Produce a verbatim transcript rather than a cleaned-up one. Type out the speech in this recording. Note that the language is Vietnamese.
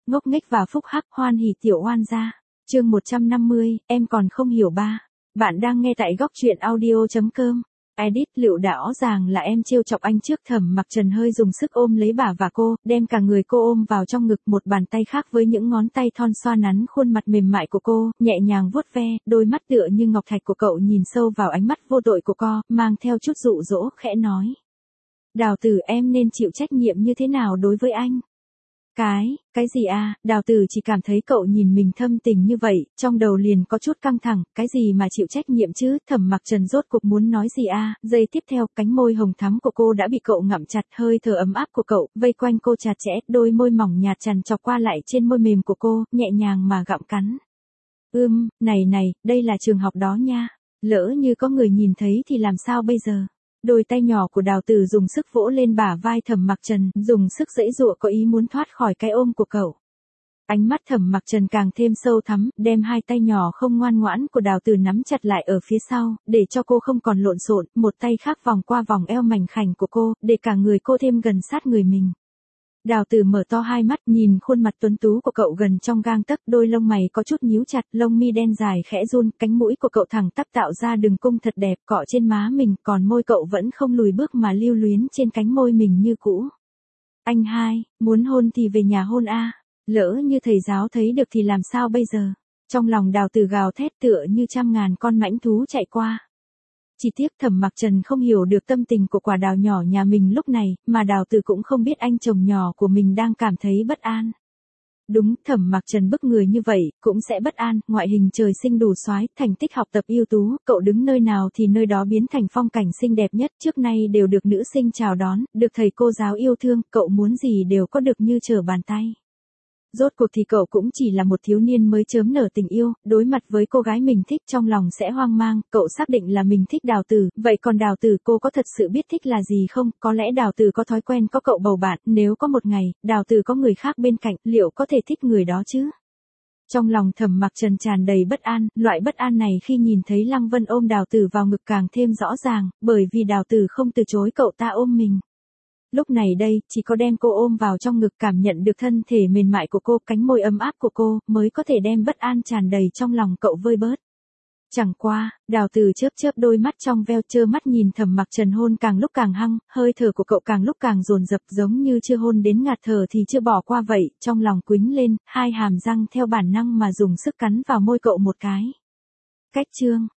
ngốc nghếch và phúc hắc, hoan hỉ tiểu oan gia. Chương một trăm năm mươi, em còn không hiểu ba. Bạn đang nghe tại góc truyện audio chấm com. Edit Lựu đã rõ ràng là em trêu chọc anh trước. Thẩm Mặc Trần hơi dùng sức ôm lấy bả và cô, đem cả người cô ôm vào trong ngực, một bàn tay khác với những ngón tay thon xoa nắn khuôn mặt mềm mại của cô, nhẹ nhàng vuốt ve, đôi mắt tựa như ngọc thạch của cậu nhìn sâu vào ánh mắt vô tội của cô, mang theo chút dụ dỗ, khẽ nói. Đào Tử, em nên chịu trách nhiệm như thế nào đối với anh? Cái, cái gì à? Đào Tử chỉ cảm thấy cậu nhìn mình thâm tình như vậy, trong đầu liền có chút căng thẳng, cái gì mà chịu trách nhiệm chứ? Thẩm Mặc Trần rốt cuộc muốn nói gì à? Giây tiếp theo, cánh môi hồng thắm của cô đã bị cậu ngậm chặt, hơi thở ấm áp của cậu vây quanh cô chặt chẽ, đôi môi mỏng nhạt tràn trọc qua lại trên môi mềm của cô, nhẹ nhàng mà gặm cắn. Ưm, này này, đây là trường học đó nha. Lỡ như có người nhìn thấy thì làm sao bây giờ? Đôi tay nhỏ của Đào Tử dùng sức vỗ lên bả vai Thẩm Mặc Trần, dùng sức giãy giụa có ý muốn thoát khỏi cái ôm của cậu. Ánh mắt Thẩm Mặc Trần càng thêm sâu thắm, đem hai tay nhỏ không ngoan ngoãn của Đào Tử nắm chặt lại ở phía sau, để cho cô không còn lộn xộn, một tay khác vòng qua vòng eo mảnh khảnh của cô, để cả người cô thêm gần sát người mình. Đào Tử mở to hai mắt, nhìn khuôn mặt tuấn tú của cậu gần trong gang tấc, đôi lông mày có chút nhíu chặt, lông mi đen dài khẽ run, cánh mũi của cậu thẳng tắp tạo ra đường cung thật đẹp, cọ trên má mình, còn môi cậu vẫn không lùi bước mà lưu luyến trên cánh môi mình như cũ. Anh hai, muốn hôn thì về nhà hôn a, lỡ như thầy giáo thấy được thì làm sao bây giờ? Trong lòng Đào Tử gào thét tựa như trăm ngàn con mãnh thú chạy qua. Chỉ tiếc Thẩm Mặc Trần không hiểu được tâm tình của quả đào nhỏ nhà mình lúc này, mà Đào Tử cũng không biết anh chồng nhỏ của mình đang cảm thấy bất an. Đúng, Thẩm Mặc Trần bức người như vậy, cũng sẽ bất an, ngoại hình trời sinh đủ soái, thành tích học tập ưu tú, cậu đứng nơi nào thì nơi đó biến thành phong cảnh xinh đẹp nhất, trước nay đều được nữ sinh chào đón, được thầy cô giáo yêu thương, cậu muốn gì đều có được như trở bàn tay. Rốt cuộc thì cậu cũng chỉ là một thiếu niên mới chớm nở tình yêu, đối mặt với cô gái mình thích trong lòng sẽ hoang mang, cậu xác định là mình thích Đào Tử, vậy còn Đào Tử cô có thật sự biết thích là gì không? Có lẽ Đào Tử có thói quen có cậu bầu bạn, nếu có một ngày, Đào Tử có người khác bên cạnh, liệu có thể thích người đó chứ? Trong lòng Thẩm Mặc Trần tràn đầy bất an, loại bất an này khi nhìn thấy Lăng Vân ôm Đào Tử vào ngực càng thêm rõ ràng, bởi vì Đào Tử không từ chối cậu ta ôm mình. Lúc này đây, chỉ có đem cô ôm vào trong ngực cảm nhận được thân thể mềm mại của cô, cánh môi ấm áp của cô, mới có thể đem bất an tràn đầy trong lòng cậu vơi bớt. Chẳng qua, Đào Tử chớp chớp đôi mắt trong veo trơ mắt nhìn Thẩm Mặc Trần hôn càng lúc càng hăng, hơi thở của cậu càng lúc càng dồn dập giống như chưa hôn đến ngạt thở thì chưa bỏ qua vậy, trong lòng quýnh lên, hai hàm răng theo bản năng mà dùng sức cắn vào môi cậu một cái. Cách chương.